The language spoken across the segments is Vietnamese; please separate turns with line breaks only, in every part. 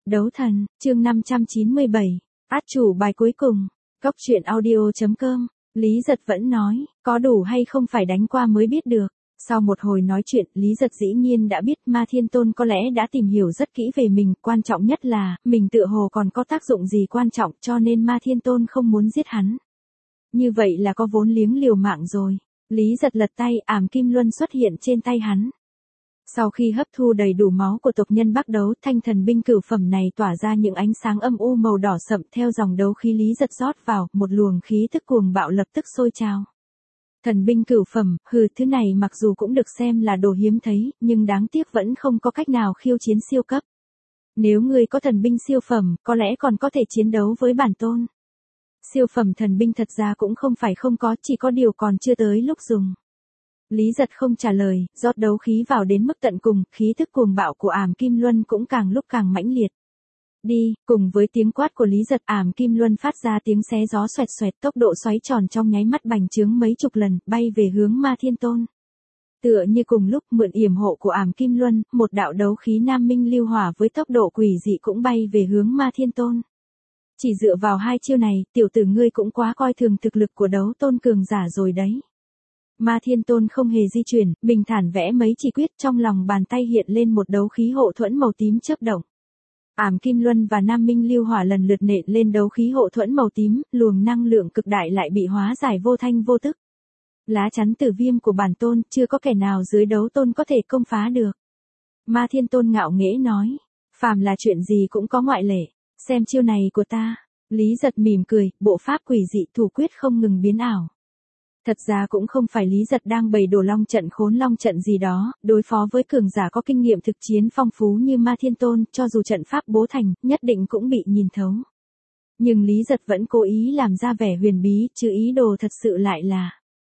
Đấu thần, chương 597. Át chủ bài cuối cùng. Góc truyện audio.com. Lý Giật vẫn nói, có đủ hay không phải đánh qua mới biết được. Sau một hồi nói chuyện, Lý Giật dĩ nhiên đã biết Ma Thiên Tôn có lẽ đã tìm hiểu rất kỹ về mình, quan trọng nhất là, mình tựa hồ còn có tác dụng gì quan trọng cho nên Ma Thiên Tôn không muốn giết hắn. Như vậy là có vốn liếng liều mạng rồi. Lý Giật lật tay, ảm kim luân xuất hiện trên tay hắn. Sau khi hấp thu đầy đủ máu của tộc nhân Bắc Đấu, thanh thần binh cửu phẩm này tỏa ra những ánh sáng âm u màu đỏ sậm theo dòng đấu khí Lý Giật rót vào, một luồng khí tức cuồng bạo lập tức sôi trào. Thần binh cửu phẩm, thứ này mặc dù cũng được xem là đồ hiếm thấy, nhưng đáng tiếc vẫn không có cách nào khiêu chiến siêu cấp. Nếu ngươi có thần binh siêu phẩm, có lẽ còn có thể chiến đấu với bản tôn. Siêu phẩm thần binh thật ra cũng không phải không có, chỉ có điều còn chưa tới lúc dùng. Lý Giật không trả lời, rót đấu khí vào đến mức tận cùng, khí tức cuồng bạo của ảm kim luân cũng càng lúc càng mãnh liệt. Đi, cùng với tiếng quát của Lý Giật, ảm kim luân phát ra tiếng xé gió xoẹt xoẹt, tốc độ xoáy tròn trong nháy mắt bành trướng mấy chục lần, bay về hướng Ma Thiên Tôn. Tựa như cùng lúc mượn yểm hộ của ảm kim luân, một đạo đấu khí nam minh lưu hỏa với tốc độ quỷ dị cũng bay về hướng Ma Thiên Tôn. Chỉ dựa vào hai chiêu này, tiểu tử ngươi cũng quá coi thường thực lực của đấu tôn cường giả rồi đấy. Ma Thiên Tôn không hề di chuyển, bình thản vẽ mấy chỉ quyết, trong lòng bàn tay hiện lên một đấu khí hộ thuẫn màu tím chớp động. Ảm Kim Luân và Nam Minh Lưu Hỏa lần lượt nện lên đấu khí hộ thuẫn màu tím, luồng năng lượng cực đại lại bị hóa giải vô thanh vô tức. Lá chắn tử viêm của bản tôn, chưa có kẻ nào dưới đấu tôn có thể công phá được. Ma Thiên Tôn ngạo nghễ nói, phàm là chuyện gì cũng có ngoại lệ, xem chiêu này của ta. Lý Giật mỉm cười, bộ pháp quỷ dị thủ quyết không ngừng biến ảo. Thật ra cũng không phải Lý Giật đang bày đổ long trận khốn long trận gì đó, đối phó với cường giả có kinh nghiệm thực chiến phong phú như Ma Thiên Tôn, cho dù trận pháp bố thành, nhất định cũng bị nhìn thấu. Nhưng Lý Giật vẫn cố ý làm ra vẻ huyền bí, chứ ý đồ thật sự lại là: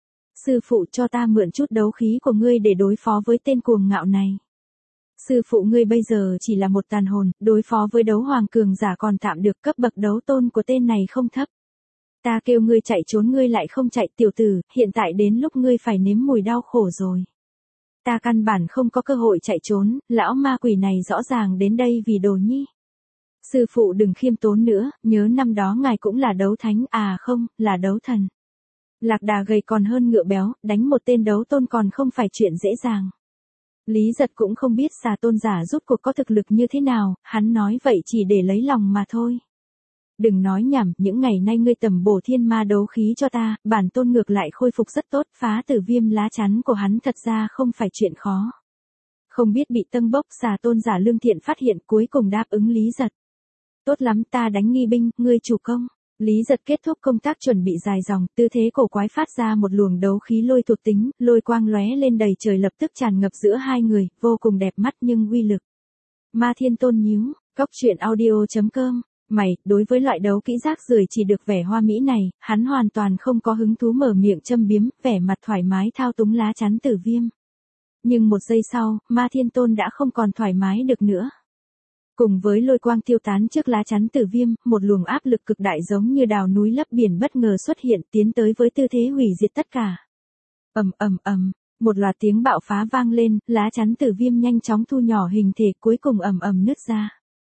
sư phụ cho ta mượn chút đấu khí của ngươi để đối phó với tên cuồng ngạo này. Sư phụ ngươi bây giờ chỉ là một tàn hồn, đối phó với đấu hoàng cường giả còn tạm được, cấp bậc đấu tôn của tên này không thấp. Ta kêu ngươi chạy trốn ngươi lại không chạy, tiểu tử, hiện tại đến lúc ngươi phải nếm mùi đau khổ rồi. Ta căn bản không có cơ hội chạy trốn, lão ma quỷ này rõ ràng đến đây vì đồ nhi. Sư phụ đừng khiêm tốn nữa, nhớ năm đó ngài cũng là đấu thánh, à không, là đấu thần. Lạc đà gầy còn hơn ngựa béo, đánh một tên đấu tôn còn không phải chuyện dễ dàng. Lý Giật cũng không biết xà tôn giả rốt cuộc có thực lực như thế nào, hắn nói vậy chỉ để lấy lòng mà thôi. Đừng nói nhảm, những ngày nay ngươi tầm bổ thiên ma đấu khí cho ta, bản tôn ngược lại khôi phục rất tốt, phá tử viêm lá chắn của hắn thật ra không phải chuyện khó. Không biết bị tâng bốc, xà tôn giả lương thiện phát hiện, cuối cùng đáp ứng Lý Giật. Tốt lắm, ta đánh nghi binh, ngươi chủ công. Lý Giật kết thúc công tác chuẩn bị dài dòng, tư thế cổ quái phát ra một luồng đấu khí lôi thuộc tính, lôi quang lóe lên đầy trời lập tức tràn ngập giữa hai người, vô cùng đẹp mắt nhưng uy lực. Ma Thiên Tôn nhíu, góc truyện audio.com. Mày, đối với loại đấu kỹ rác rưởi chỉ được vẻ hoa mỹ này, hắn hoàn toàn không có hứng thú, mở miệng châm biếm, vẻ mặt thoải mái thao túng lá chắn tử viêm. Nhưng một giây sau, Ma Thiên Tôn đã không còn thoải mái được nữa. Cùng với lôi quang tiêu tán trước lá chắn tử viêm, một luồng áp lực cực đại giống như đào núi lấp biển bất ngờ xuất hiện, tiến tới với tư thế hủy diệt tất cả. Ầm ầm ầm, một loạt tiếng bạo phá vang lên, lá chắn tử viêm nhanh chóng thu nhỏ hình thể, cuối cùng ầm ầm nứt ra.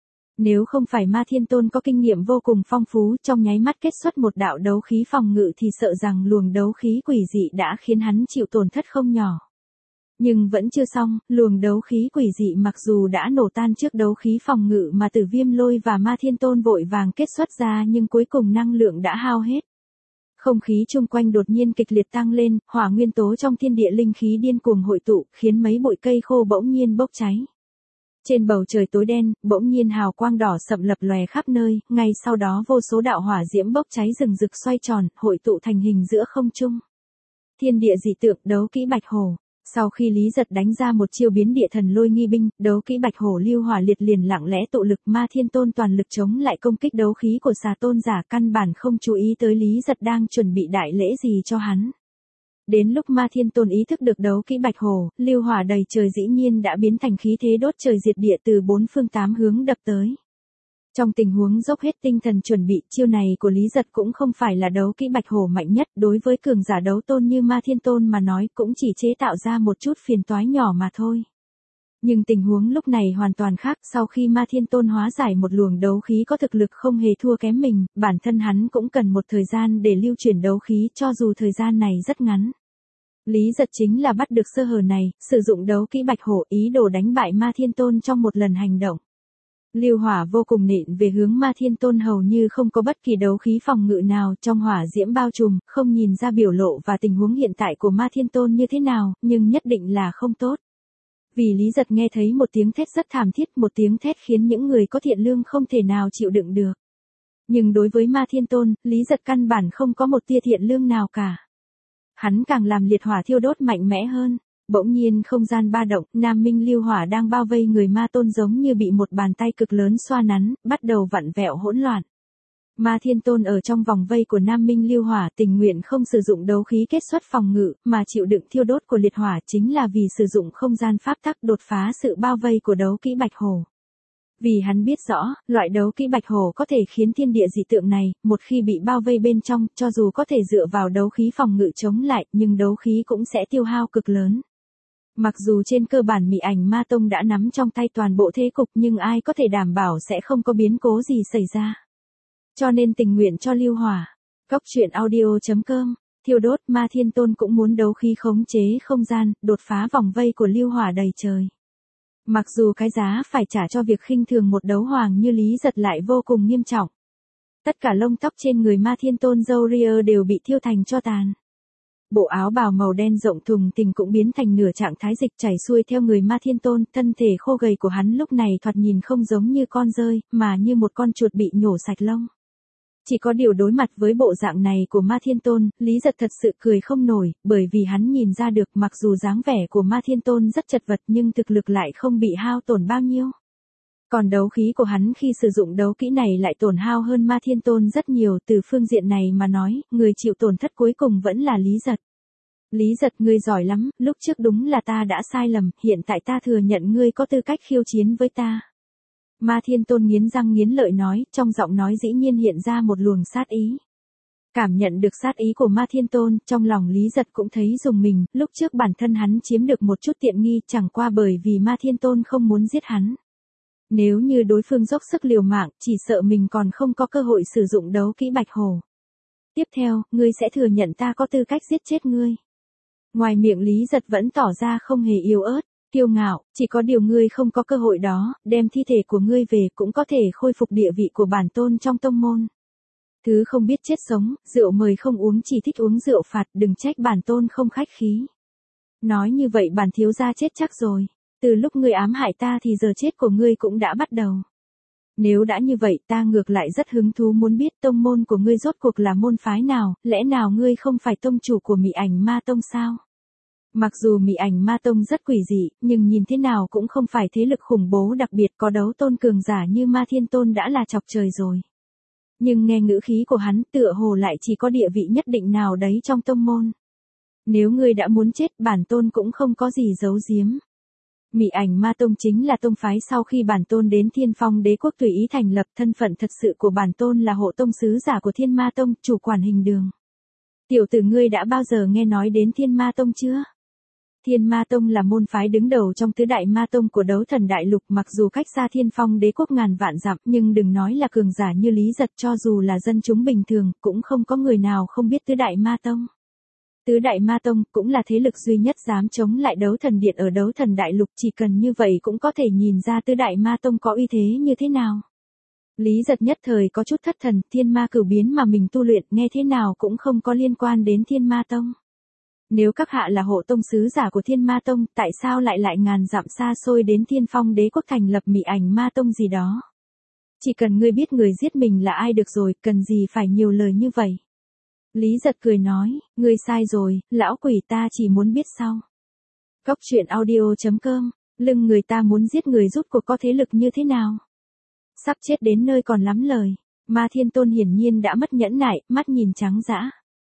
Nếu không phải Ma Thiên Tôn có kinh nghiệm vô cùng phong phú, trong nháy mắt kết xuất một đạo đấu khí phòng ngự thì sợ rằng luồng đấu khí quỷ dị đã khiến hắn chịu tổn thất không nhỏ. Nhưng vẫn chưa xong, luồng đấu khí quỷ dị mặc dù đã nổ tan trước đấu khí phòng ngự mà Tử Viêm Lôi và Ma Thiên Tôn vội vàng kết xuất ra, nhưng cuối cùng năng lượng đã hao hết. Không khí chung quanh đột nhiên kịch liệt tăng lên, hỏa nguyên tố trong thiên địa linh khí điên cuồng hội tụ, khiến mấy bụi cây khô bỗng nhiên bốc cháy. Trên bầu trời tối đen, bỗng nhiên hào quang đỏ sậm lập lòe khắp nơi, ngay sau đó vô số đạo hỏa diễm bốc cháy rừng rực xoay tròn, hội tụ thành hình giữa không trung. Thiên địa dị tượng, đấu kỹ bạch hổ. Sau khi Lý Giật đánh ra một chiêu biến địa thần lôi nghi binh, đấu kỹ bạch hổ lưu hỏa liệt liền lặng lẽ tụ lực, Ma Thiên Tôn toàn lực chống lại công kích đấu khí của xà tôn giả, căn bản không chú ý tới Lý Giật đang chuẩn bị đại lễ gì cho hắn. Đến lúc Ma Thiên Tôn ý thức được đấu kỹ bạch hổ, lưu hỏa đầy trời dĩ nhiên đã biến thành khí thế đốt trời diệt địa từ bốn phương tám hướng đập tới. Trong tình huống dốc hết tinh thần chuẩn bị, chiêu này của Lý Giật cũng không phải là đấu kỹ bạch hổ mạnh nhất, đối với cường giả đấu tôn như Ma Thiên Tôn mà nói cũng chỉ chế tạo ra một chút phiền toái nhỏ mà thôi. Nhưng tình huống lúc này hoàn toàn khác, sau khi Ma Thiên Tôn hóa giải một luồng đấu khí có thực lực không hề thua kém mình, bản thân hắn cũng cần một thời gian để lưu chuyển đấu khí cho dù thời gian này rất ngắn. Lý Giật chính là bắt được sơ hở này, sử dụng đấu kỹ Bạch Hổ ý đồ đánh bại Ma Thiên Tôn trong một lần hành động. Lưu hỏa vô cùng nện về hướng Ma Thiên Tôn hầu như không có bất kỳ đấu khí phòng ngự nào trong hỏa diễm bao trùm, không nhìn ra biểu lộ và tình huống hiện tại của Ma Thiên Tôn như thế nào, nhưng nhất định là không tốt. Vì Lý Giật nghe thấy một tiếng thét rất thảm thiết, một tiếng thét khiến những người có thiện lương không thể nào chịu đựng được. Nhưng đối với Ma Thiên Tôn, Lý Giật căn bản không có một tia thiện lương nào cả. Hắn càng làm liệt hỏa thiêu đốt mạnh mẽ hơn. Bỗng nhiên không gian ba động, Nam Minh lưu hỏa đang bao vây người Ma Tôn giống như bị một bàn tay cực lớn xoa nắn, bắt đầu vặn vẹo hỗn loạn. Ma Thiên Tôn ở trong vòng vây của Nam Minh lưu hỏa tình nguyện không sử dụng đấu khí kết xuất phòng ngự, mà chịu đựng thiêu đốt của liệt hỏa chính là vì sử dụng không gian pháp tắc đột phá sự bao vây của đấu kỹ Bạch Hổ. Vì hắn biết rõ, loại đấu kỹ Bạch Hổ có thể khiến thiên địa dị tượng này, một khi bị bao vây bên trong, cho dù có thể dựa vào đấu khí phòng ngự chống lại, nhưng đấu khí cũng sẽ tiêu hao cực lớn. Mặc dù trên cơ bản Mị Ảnh Ma Tông đã nắm trong tay toàn bộ thế cục nhưng ai có thể đảm bảo sẽ không có biến cố gì xảy ra. Cho nên tình nguyện cho lưu hỏa. Cóc truyện audio.com, thiêu đốt Ma Thiên Tôn cũng muốn đấu khí khống chế không gian, đột phá vòng vây của lưu hỏa đầy trời. Mặc dù cái giá phải trả cho việc khinh thường một đấu hoàng như Lý Giật lại vô cùng nghiêm trọng. Tất cả lông tóc trên người Ma Thiên Tôn râu ria đều bị thiêu thành tro tàn. Bộ áo bào màu đen rộng thùng thình cũng biến thành nửa trạng thái dịch chảy xuôi theo người Ma Thiên Tôn, thân thể khô gầy của hắn lúc này thoạt nhìn không giống như con dơi, mà như một con chuột bị nhổ sạch lông. Chỉ có điều đối mặt với bộ dạng này của Ma Thiên Tôn, Lý Giật thật sự cười không nổi, bởi vì hắn nhìn ra được mặc dù dáng vẻ của Ma Thiên Tôn rất chật vật nhưng thực lực lại không bị hao tổn bao nhiêu. Còn đấu khí của hắn khi sử dụng đấu kỹ này lại tổn hao hơn Ma Thiên Tôn rất nhiều, từ phương diện này mà nói, người chịu tổn thất cuối cùng vẫn là Lý Giật. Lý Giật, ngươi giỏi lắm, lúc trước đúng là ta đã sai lầm, hiện tại ta thừa nhận ngươi có tư cách khiêu chiến với ta. Ma Thiên Tôn nghiến răng nghiến lợi nói, trong giọng nói dĩ nhiên hiện ra một luồng sát ý. Cảm nhận được sát ý của Ma Thiên Tôn, trong lòng Lý Giật cũng thấy rùng mình, lúc trước bản thân hắn chiếm được một chút tiện nghi chẳng qua bởi vì Ma Thiên Tôn không muốn giết hắn. Nếu như đối phương dốc sức liều mạng, chỉ sợ mình còn không có cơ hội sử dụng đấu kỹ Bạch Hổ. Tiếp theo, ngươi sẽ thừa nhận ta có tư cách giết chết ngươi. Ngoài miệng Lý Giật vẫn tỏ ra không hề yếu ớt, kiêu ngạo, chỉ có điều ngươi không có cơ hội đó, đem thi thể của ngươi về cũng có thể khôi phục địa vị của bản tôn trong tông môn. Thứ không biết chết sống, rượu mời không uống chỉ thích uống rượu phạt, đừng trách bản tôn không khách khí. Nói như vậy bản thiếu gia chết chắc rồi, từ lúc ngươi ám hại ta thì giờ chết của ngươi cũng đã bắt đầu. Nếu đã như vậy ta ngược lại rất hứng thú muốn biết tông môn của ngươi rốt cuộc là môn phái nào, lẽ nào ngươi không phải tông chủ của Mị Ảnh Ma Tông sao? Mặc dù Mị Ảnh Ma Tông rất quỷ dị, nhưng nhìn thế nào cũng không phải thế lực khủng bố đặc biệt, có đấu tôn cường giả như Ma Thiên Tôn đã là chọc trời rồi. Nhưng nghe ngữ khí của hắn tựa hồ lại chỉ có địa vị nhất định nào đấy trong tông môn. Nếu ngươi đã muốn chết bản tôn cũng không có gì giấu giếm. Mị Ảnh Ma Tông chính là tông phái sau khi bản tôn đến Thiên Phong Đế quốc tùy ý thành lập, thân phận thật sự của bản tôn là hộ tông sứ giả của Thiên Ma Tông, chủ quản hình đường. Tiểu tử ngươi đã bao giờ nghe nói đến Thiên Ma Tông chưa? Thiên Ma Tông là môn phái đứng đầu trong tứ đại ma tông của đấu thần đại lục, mặc dù cách xa Thiên Phong Đế quốc ngàn vạn dặm, nhưng đừng nói là cường giả như Lý Giật, cho dù là dân chúng bình thường, cũng không có người nào không biết tứ đại ma tông. Tứ đại ma tông cũng là thế lực duy nhất dám chống lại đấu thần điện ở đấu thần đại lục, chỉ cần như vậy cũng có thể nhìn ra tứ đại ma tông có uy thế như thế nào. Lý Giật nhất thời có chút thất thần, thiên ma cửu biến mà mình tu luyện nghe thế nào cũng không có liên quan đến Thiên Ma Tông. Nếu các hạ là hộ tông sứ giả của Thiên Ma Tông, tại sao lại ngàn dặm xa xôi đến Thiên Phong Đế quốc thành lập Mị Ảnh Ma Tông gì đó? Chỉ cần ngươi biết người giết mình là ai được rồi, cần gì phải nhiều lời như vậy? Lý Giật cười nói, ngươi sai rồi, lão quỷ, ta chỉ muốn biết sau. Cóc truyện audio.com, lưng người ta muốn giết người rút cuộc có thế lực như thế nào? Sắp chết đến nơi còn lắm lời. Ma Thiên Tôn hiển nhiên đã mất nhẫn nại, mắt nhìn trắng dã.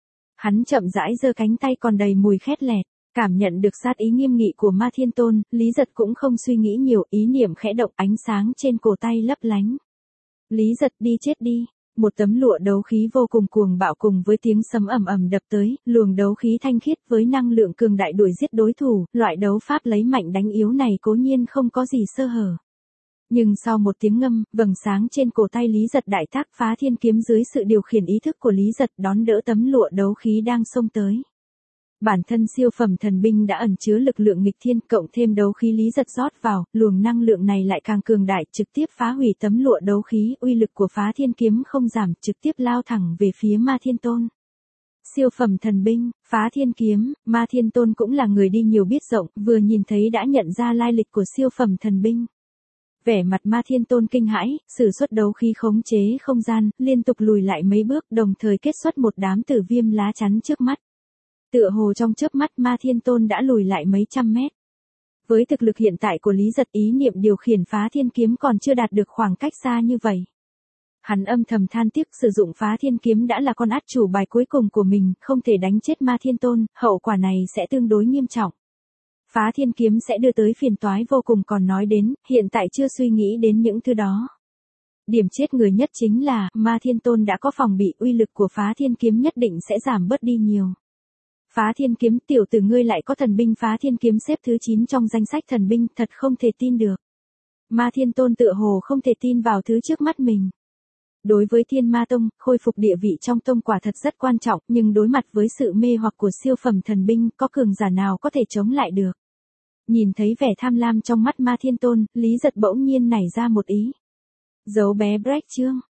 Hắn chậm rãi giơ cánh tay còn đầy mùi khét lẹt, cảm nhận được sát ý nghiêm nghị của Ma Thiên Tôn, Lý Giật cũng không suy nghĩ nhiều, ý niệm khẽ động, ánh sáng trên cổ tay lấp lánh. Lý Giật, đi chết đi. một tấm lụa đấu khí vô cùng cuồng bạo cùng với tiếng sấm ầm ầm đập tới, luồng đấu khí thanh khiết với năng lượng cường đại đuổi giết đối thủ, loại đấu pháp lấy mạnh đánh yếu này cố nhiên không có gì sơ hở. Nhưng sau một tiếng ngâm, vầng sáng trên cổ tay Lý Giật đại tác phá thiên kiếm dưới sự điều khiển ý thức của Lý Giật đón đỡ tấm lụa đấu khí đang xông tới. Bản thân siêu phẩm thần binh đã ẩn chứa lực lượng nghịch thiên, cộng thêm đấu khí Lý Giật rót vào, luồng năng lượng này lại càng cường đại, trực tiếp phá hủy tấm lụa đấu khí, uy lực của phá thiên kiếm không giảm, trực tiếp lao thẳng về phía Ma Thiên Tôn. Siêu phẩm thần binh, phá thiên kiếm, Ma Thiên Tôn cũng là người đi nhiều biết rộng, vừa nhìn thấy đã nhận ra lai lịch của siêu phẩm thần binh. Vẻ mặt Ma Thiên Tôn kinh hãi, sử xuất đấu khí khống chế không gian, liên tục lùi lại mấy bước, đồng thời kết xuất một đám tử viêm lá chắn trước mắt. Tựa hồ trong chớp mắt Ma Thiên Tôn đã lùi lại mấy trăm mét. Với thực lực hiện tại của Lý Giật, ý niệm điều khiển phá thiên kiếm còn chưa đạt được khoảng cách xa như vậy. Hắn âm thầm than tiếc, sử dụng phá thiên kiếm đã là con át chủ bài cuối cùng của mình, không thể đánh chết Ma Thiên Tôn, hậu quả này sẽ tương đối nghiêm trọng. Phá thiên kiếm sẽ đưa tới phiền toái vô cùng, còn nói đến, hiện tại chưa suy nghĩ đến những thứ đó. Điểm chết người nhất chính là, Ma Thiên Tôn đã có phòng bị, uy lực của phá thiên kiếm nhất định sẽ giảm bớt đi nhiều. Phá thiên kiếm, tiểu tử ngươi lại có thần binh phá thiên kiếm xếp thứ 9 trong danh sách thần binh, thật không thể tin được. Ma Thiên Tôn tựa hồ không thể tin vào thứ trước mắt mình. Đối với Thiên Ma Tông, khôi phục địa vị trong tông quả thật rất quan trọng, nhưng đối mặt với sự mê hoặc của siêu phẩm thần binh, có cường giả nào có thể chống lại được. Nhìn thấy vẻ tham lam trong mắt Ma Thiên Tôn, Lý Giật bỗng nhiên nảy ra một ý. Giấu bé Break chương